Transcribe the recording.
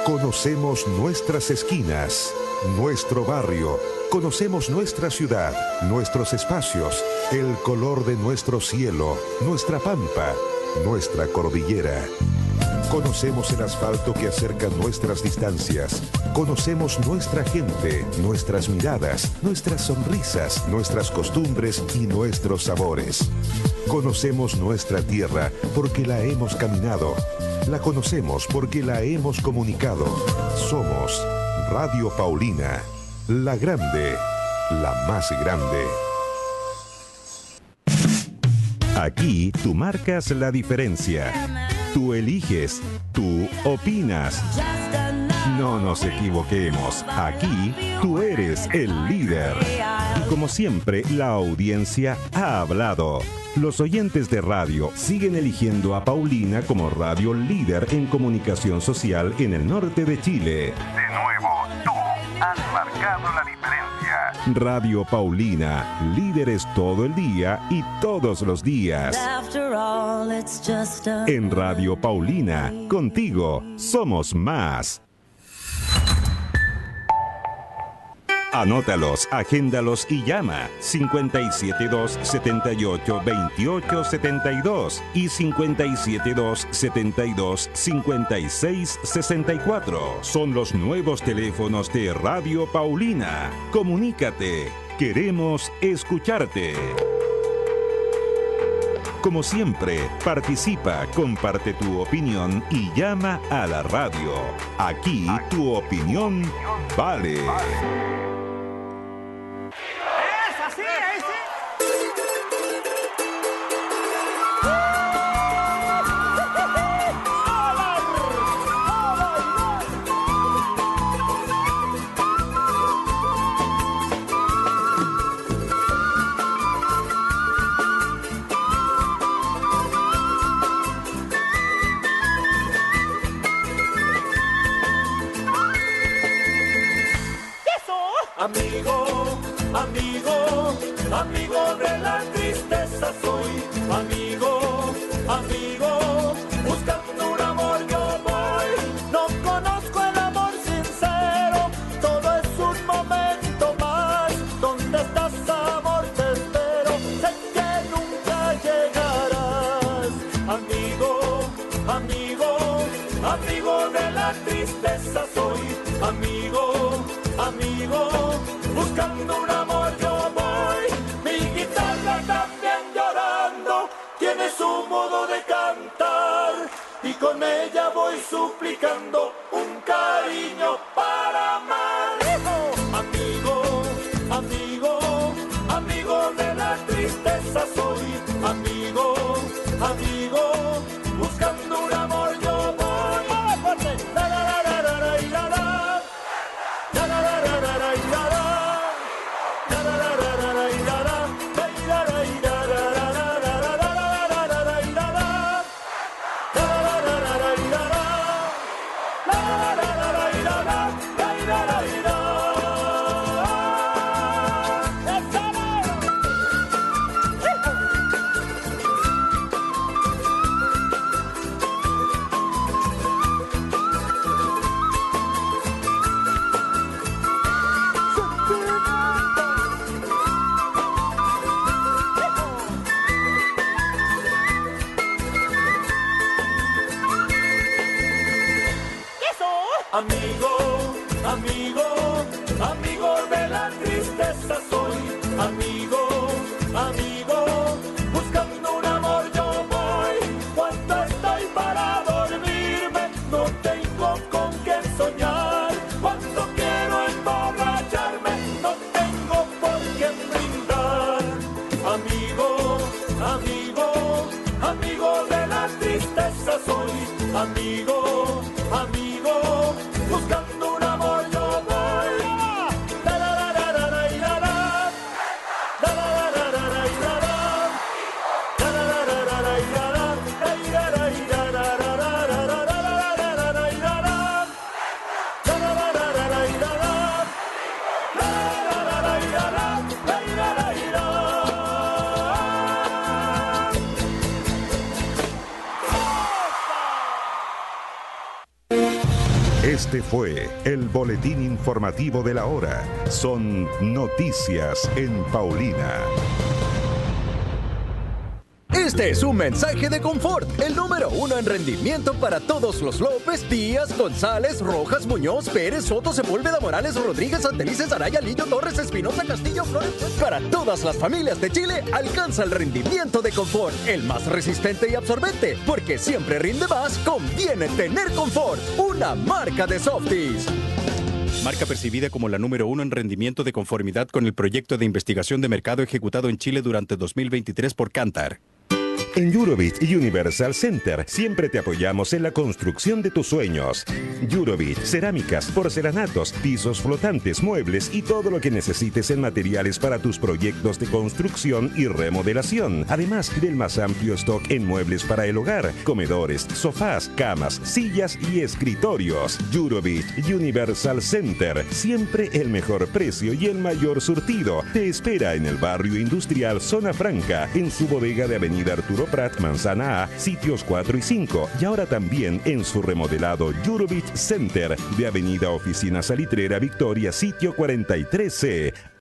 Conocemos nuestras esquinas, nuestro barrio, conocemos nuestra ciudad, nuestros espacios, el color de nuestro cielo, nuestra pampa, nuestra cordillera. Conocemos el asfalto que acerca nuestras distancias. Conocemos nuestra gente, nuestras miradas, nuestras sonrisas, nuestras costumbres y nuestros sabores. Conocemos nuestra tierra porque la hemos caminado. La conocemos porque la hemos comunicado. Somos Radio Paulina, la grande, la más grande. Aquí tú marcas la diferencia. Tú eliges, tú opinas. No nos equivoquemos, aquí tú eres el líder. Y como siempre, la audiencia ha hablado. Los oyentes de radio siguen eligiendo a Paulina como radio líder en comunicación social en el norte de Chile. De nuevo, tú has marcado la diferencia. Radio Paulina, líderes todo el día y todos los días. En Radio Paulina, contigo somos más. Anótalos, agéndalos y llama 572-78-28-72 y 572-72-56-64. Son los nuevos teléfonos de Radio Paulina. Comunícate, queremos escucharte. Como siempre, participa, comparte tu opinión y llama a la radio. Aquí tu opinión vale. Amigo, amigo, amigo de la tristeza soy. Amigo, amigo, buscando un amor yo voy. No conozco el amor sincero, todo es un momento más. ¿Dónde estás, amor? Te espero, sé que nunca llegarás. Amigo, amigo, amigo de la tristeza soy. Amigo, amigo, buscando un amor yo voy. Mi guitarra también llorando tiene su modo de cantar y con ella voy suplicando un cariño para amar. Amigo, amigo, amigo de la tristeza soy. Amigo, amigo, buscando un amor yo voy. Amigo, amigo, amigo de la tristeza soy. Amigo, amigo, buscando un amor yo voy. Cuando estoy para dormirme, no tengo con quién soñar. Cuando quiero emborracharme, no tengo por quién brindar. Amigo, amigo, amigo de la tristeza soy. Amigo, amigo, buscando un amor yo voy. Este fue el boletín informativo de la hora. Son noticias en Paulina. Este es un mensaje de confort, el número 1 en rendimiento para todos los López, Díaz, González, Rojas, Muñoz, Pérez, Soto, Sepúlveda, Morales, Rodríguez, Santelices, Araya, Lillo, Torres, Espinosa, Castillo, Flores. Para todas las familias de Chile, alcanza el rendimiento de confort, el más resistente y absorbente, porque siempre rinde más, conviene tener confort, una marca de Softis. Marca percibida como la número 1 en rendimiento de conformidad con el proyecto de investigación de mercado ejecutado en Chile durante 2023 por Kantar. En Eurobit Universal Center siempre te apoyamos en la construcción de tus sueños. Eurobit, cerámicas, porcelanatos, pisos flotantes, muebles y todo lo que necesites en materiales para tus proyectos de construcción y remodelación. Además del más amplio stock en muebles para el hogar, comedores, sofás, camas, sillas y escritorios. Eurobit Universal Center, siempre el mejor precio y el mayor surtido. Te espera en el barrio industrial Zona Franca, en su bodega de Avenida Arturo Prat, Manzana A, sitios 4 y 5, y ahora también en su remodelado Eurobit Center de Avenida Oficina Salitrera Victoria, sitio 43C.